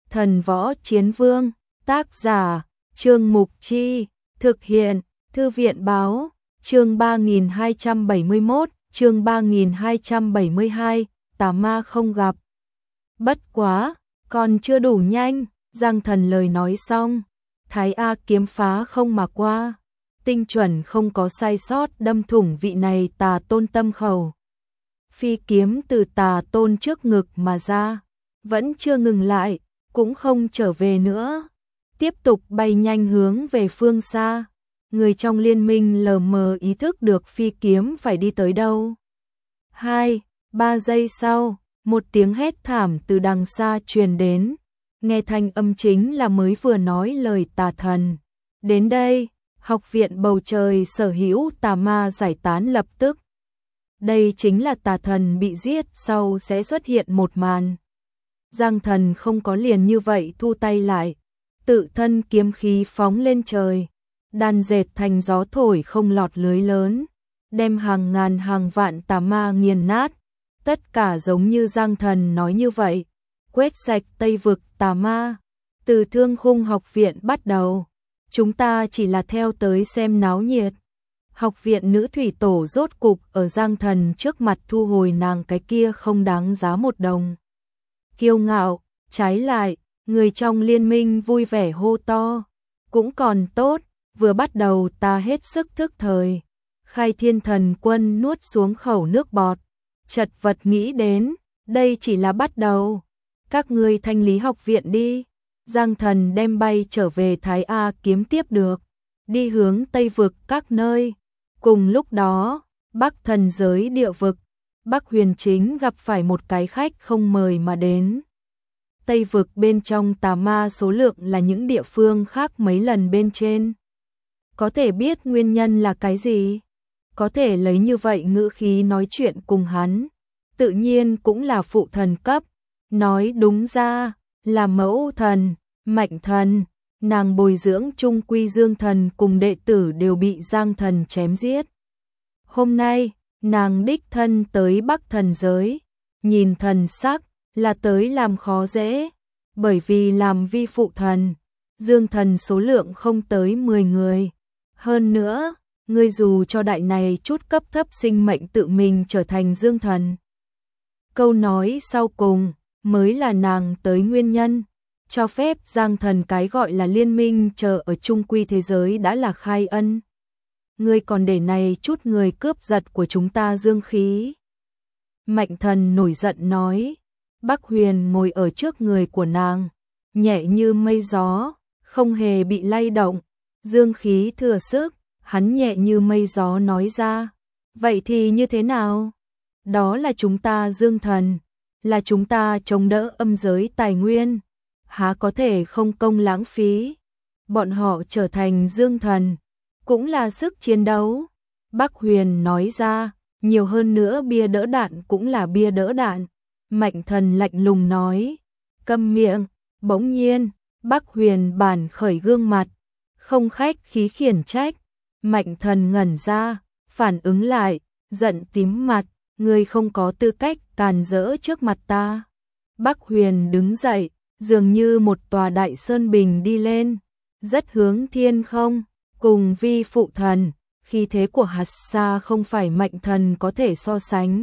Thần Võ Chiến Vương, tác giả, Trương Mục Chi, thực hiện, Thư viện Báo, chương 3271, chương 3272, tà ma không gặp. Bất quá, còn chưa đủ nhanh, Giang Thần lời nói xong, Thái A kiếm phá không mà qua, tinh chuẩn không có sai sót đâm thủng vị này tà tôn tâm khẩu. Phi kiếm từ tà tôn trước ngực mà ra, vẫn chưa ngừng lại, cũng không trở về nữa, tiếp tục bay nhanh hướng về phương xa. Người trong liên minh lờ mờ ý thức được phi kiếm phải đi tới đâu. 2-3 giây sau, một tiếng hét thảm từ đằng xa truyền đến, nghe thanh âm chính là mới vừa nói lời tà thần. Đến đây, học viện bầu trời sở hữu tà ma giải tán lập tức. Đây chính là tà thần bị giết sau sẽ xuất hiện một màn. Giang Thần không có liền như vậy thu tay lại, tự thân kiếm khí phóng lên trời, đan dệt thành gió thổi không lọt lưới lớn, đem hàng ngàn hàng vạn tà ma nghiền nát. Tất cả giống như Giang Thần nói như vậy, quét sạch Tây vực tà ma. Từ Thương Khung học viện bắt đầu, chúng ta chỉ là theo tới xem náo nhiệt. Học viện nữ thủy tổ rốt cục ở Giang Thần trước mặt thu hồi nàng cái kia không đáng giá một đồng. Kiêu ngạo, trái lại, người trong liên minh vui vẻ hô to, cũng còn tốt, vừa bắt đầu ta hết sức thức thời. Khai Thiên Thần Quân nuốt xuống khẩu nước bọt, chật vật nghĩ đến, đây chỉ là bắt đầu. Các ngươi thanh lý học viện đi. Giang Thần đem bay trở về Thái A kiếm tiếp được, đi hướng Tây vực các nơi. Cùng lúc đó, Bắc thần giới địa vực, Bắc Huyền chính gặp phải một cái khách không mời mà đến. Tây vực bên trong tà ma số lượng là những địa phương khác mấy lần bên trên. Có thể biết nguyên nhân là cái gì? Có thể lấy như vậy ngữ khí nói chuyện cùng hắn, tự nhiên cũng là phụ thần cấp. Nói đúng ra, là mẫu thần, Mạnh thần, nàng bồi dưỡng Trung Quy Dương thần cùng đệ tử đều bị Giang Thần chém giết. Hôm nay, nàng đích thân tới Bắc thần giới, nhìn thần sắc, là tới làm khó dễ, bởi vì làm vi phụ thần, Dương thần số lượng không tới 10 người. Hơn nữa, ngươi dù cho đại này chút cấp thấp sinh mệnh tự mình trở thành Dương thần. Câu nói sau cùng, mới là nàng tới nguyên nhân, cho phép Giang Thần cái gọi là liên minh chờ ở Trung Quy thế giới đã là khai ân. Ngươi còn để này chút người cướp giật của chúng ta dương khí. Mạnh thần nổi giận nói, Bắc Huyền ngồi ở trước người của nàng, nhẹ như mây gió, không hề bị lay động, dương khí thừa sức, hắn nhẹ như mây gió nói ra, vậy thì như thế nào? Đó là chúng ta Dương thần, là chúng ta chống đỡ âm giới tài nguyên, há có thể không công lãng phí. Bọn họ trở thành Dương thần, cũng là sức chiến đấu. Bắc Huyền nói ra, nhiều hơn nữa bia đỡ đạn cũng là bia đỡ đạn. Mạnh thần lạnh lùng nói, câm miệng. Bỗng nhiên, Bắc Huyền bản khởi gương mặt, không khách khí khiển trách. Mạnh thần ngẩn ra, phản ứng lại, giận tím mặt, ngươi không có tư cách càn rỡ trước mặt ta. Bắc Huyền đứng dậy, dường như một tòa đại sơn bình đi lên, rất hướng thiên không, cùng vi phụ thần, khí thế của hạt xa không phải Mạnh thần có thể so sánh.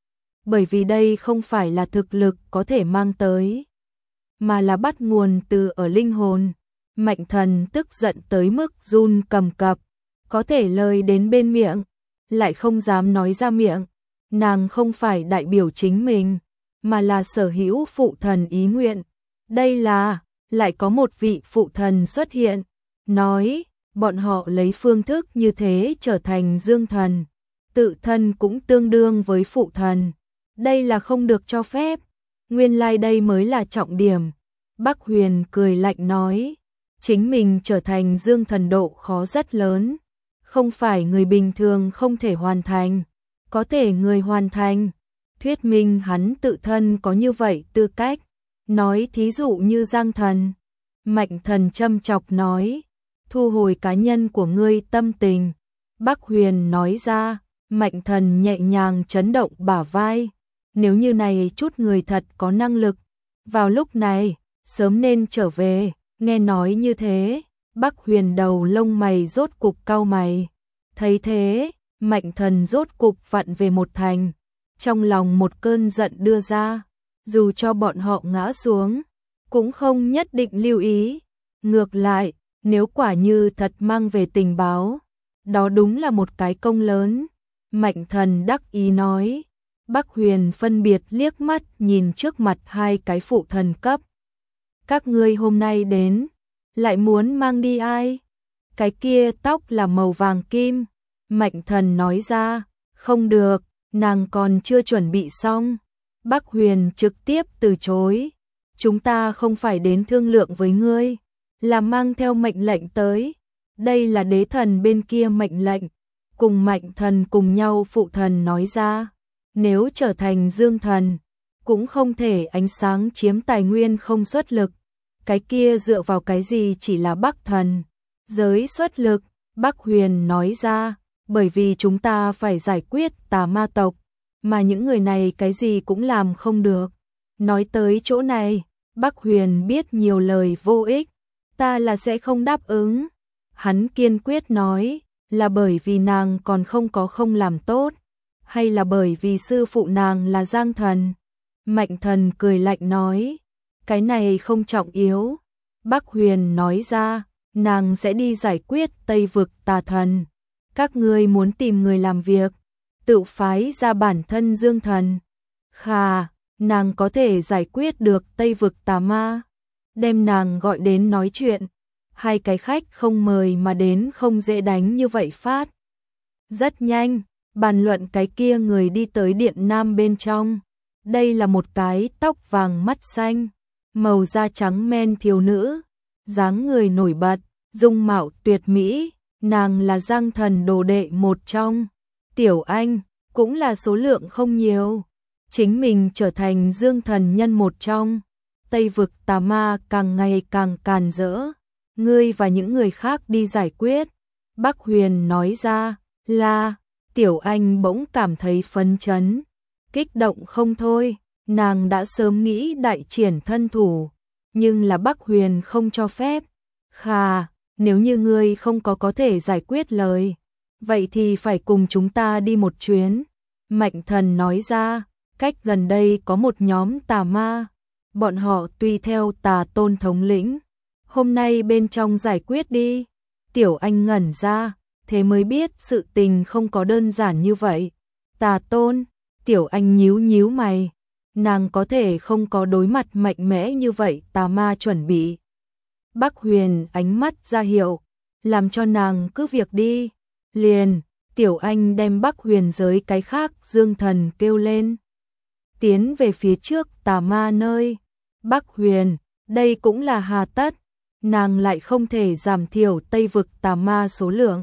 Bởi vì đây không phải là thực lực có thể mang tới, mà là bắt nguồn từ ở linh hồn. Mạnh thần tức giận tới mức run cầm cập, có thể lời đến bên miệng, lại không dám nói ra miệng. Nàng không phải đại biểu chính mình, mà là sở hữu phụ thần ý nguyện. Đây là, lại có một vị phụ thần xuất hiện, nói, bọn họ lấy phương thức như thế trở thành Dương thần, tự thân cũng tương đương với phụ thần. Đây là không được cho phép, nguyên lai đây mới là trọng điểm. Bắc Huyền cười lạnh nói, chính mình trở thành Dương thần độ khó rất lớn, không phải người bình thường không thể hoàn thành, có thể người hoàn thành, thuyết minh hắn tự thân có như vậy tư cách. Nói thí dụ như Giang thần. Mạnh thần châm chọc nói, thu hồi cá nhân của ngươi tâm tình. Bắc Huyền nói ra, Mạnh thần nhẹ nhàng chấn động bả vai, nếu như này chút người thật có năng lực, vào lúc này, sớm nên trở về. Nghe nói như thế, Bắc Huyền đầu lông mày rốt cục cau mày. Thấy thế, Mạnh Thần rốt cục vặn về một thành, trong lòng một cơn giận đưa ra, dù cho bọn họ ngã xuống, cũng không nhất định lưu ý. Ngược lại, nếu quả như thật mang về tình báo, đó đúng là một cái công lớn. Mạnh Thần đắc ý nói. Bắc Huyền phân biệt liếc mắt nhìn trước mặt hai cái phụ thần cấp. Các ngươi hôm nay đến, lại muốn mang đi ai? Cái kia tóc là màu vàng kim. Mạnh Thần nói ra, không được, nàng còn chưa chuẩn bị xong. Bắc Huyền trực tiếp từ chối. Chúng ta không phải đến thương lượng với ngươi, là mang theo mệnh lệnh tới. Đây là đế thần bên kia mệnh lệnh. Cùng Mạnh Thần cùng nhau phụ thần nói ra. Nếu trở thành dương thần, cũng không thể ánh sáng chiếm tài nguyên không xuất lực. Cái kia dựa vào cái gì chỉ là Bắc thần giới xuất lực. Bắc Huyền nói ra, bởi vì chúng ta phải giải quyết tà ma tộc, mà những người này cái gì cũng làm không được. Nói tới chỗ này, Bắc Huyền biết nhiều lời vô ích, ta là sẽ không đáp ứng. Hắn kiên quyết nói, là bởi vì nàng còn không làm tốt, hay là bởi vì sư phụ nàng là Giang thần? Mạnh Thần cười lạnh nói, cái này không trọng yếu. Bắc Huyền nói ra, nàng sẽ đi giải quyết Tây vực tà thần. Các ngươi muốn tìm người làm việc, tự phái ra bản thân dương thần. Khà, nàng có thể giải quyết được Tây vực tà ma. Đem nàng gọi đến nói chuyện. Hai cái khách không mời mà đến không dễ đánh như vậy phát. Rất nhanh, bàn luận cái kia người đi tới điện nam bên trong. Đây là một cái tóc vàng mắt xanh, màu da trắng men thiếu nữ, dáng người nổi bật, dung mạo tuyệt mỹ, nàng là Giang thần đồ đệ một trong. Tiểu Anh, cũng là số lượng không nhiều, chính mình trở thành dương thần nhân một trong. Tây vực tà ma càng ngày càng càn rỡ, ngươi và những người khác đi giải quyết. Bắc Huyền nói ra, là, Tiểu Anh bỗng cảm thấy phấn chấn, kích động không thôi, nàng đã sớm nghĩ đại triển thân thủ, nhưng là Bắc Huyền không cho phép. Khà, nếu như ngươi không có thể giải quyết lời, vậy thì phải cùng chúng ta đi một chuyến. Mạnh Thần nói ra, cách gần đây có một nhóm tà ma, bọn họ tùy theo tà tôn thống lĩnh, hôm nay bên trong giải quyết đi. Tiểu Anh ngẩn ra, thế mới biết sự tình không có đơn giản như vậy. Tà tôn, Tiểu Anh nhíu nhíu mày, nàng có thể không có đối mặt mạnh mẽ như vậy tà ma chuẩn bị. Bắc Huyền ánh mắt ra hiệu, làm cho nàng cứ việc đi. Liền, Tiểu Anh đem Bắc Huyền giới cái khác dương thần kêu lên, tiến về phía trước tà ma nơi. Bắc Huyền, đây cũng là hà tất, nàng lại không thể giảm thiểu Tây vực tà ma số lượng.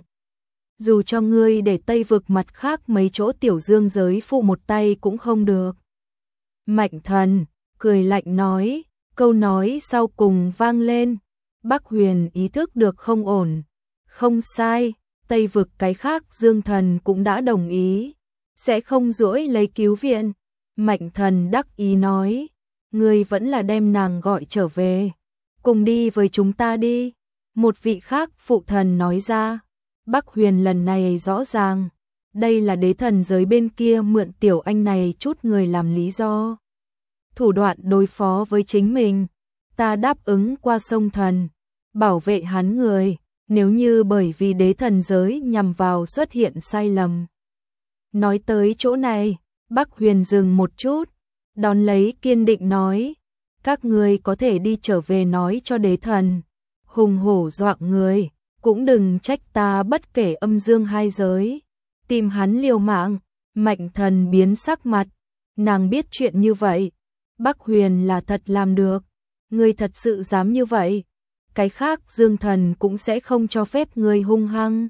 Dù cho ngươi để Tây vực mặt khác mấy chỗ tiểu dương giới phụ một tay cũng không được. Mạnh Thần cười lạnh nói, câu nói sau cùng vang lên. Bắc Huyền ý thức được không ổn. Không sai, Tây vực cái khác dương thần cũng đã đồng ý, sẽ không dỗi lấy cứu viện. Mạnh Thần đắc ý nói, ngươi vẫn là đem nàng gọi trở về, cùng đi với chúng ta đi. Một vị khác phụ thần nói ra. Bắc Huyền lần này rõ ràng, đây là đế thần giới bên kia mượn Tiểu Anh này chút người làm lý do, thủ đoạn đối phó với chính mình. Ta đáp ứng qua sông thần, bảo vệ hắn người, nếu như bởi vì đế thần giới nhằm vào xuất hiện sai lầm. Nói tới chỗ này, Bắc Huyền dừng một chút, đón lấy kiên định nói, các ngươi có thể đi trở về nói cho đế thần, hùng hổ dọa người, cũng đừng trách ta bất kể âm dương hai giới, tìm hắn liều mạng. Mạnh Thần biến sắc mặt, nàng biết chuyện như vậy, Bắc Huyền là thật làm được, ngươi thật sự dám như vậy, cái khác dương thần cũng sẽ không cho phép ngươi hung hăng.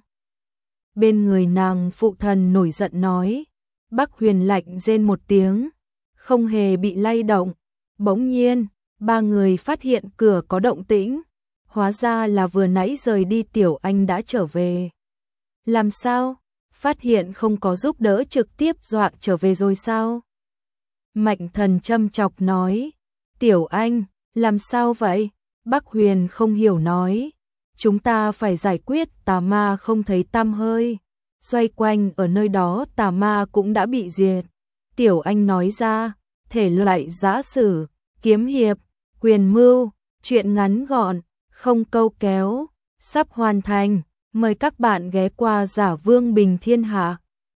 Bên người nàng phụ thần nổi giận nói. Bắc Huyền lạnh rên một tiếng, không hề bị lay động. Bỗng nhiên, ba người phát hiện cửa có động tĩnh, hóa ra là vừa nãy rời đi Tiểu Anh đã trở về. Làm sao? Phát hiện không có giúp đỡ trực tiếp dọa trở về rồi sao? Mạnh Thần châm chọc nói, Tiểu Anh, Làm sao vậy? Bắc Huyền không hiểu nói. Chúng ta phải giải quyết tà ma không thấy tăm hơi. Xoay quanh ở nơi đó tà ma cũng đã bị diệt. Tiểu Anh nói ra, thể loại giã sử, kiếm hiệp, quyền mưu, truyện ngắn gọn, không câu kéo, sắp hoàn thành. Mời các bạn ghé qua Giả Vương Bình Thiên Hạ.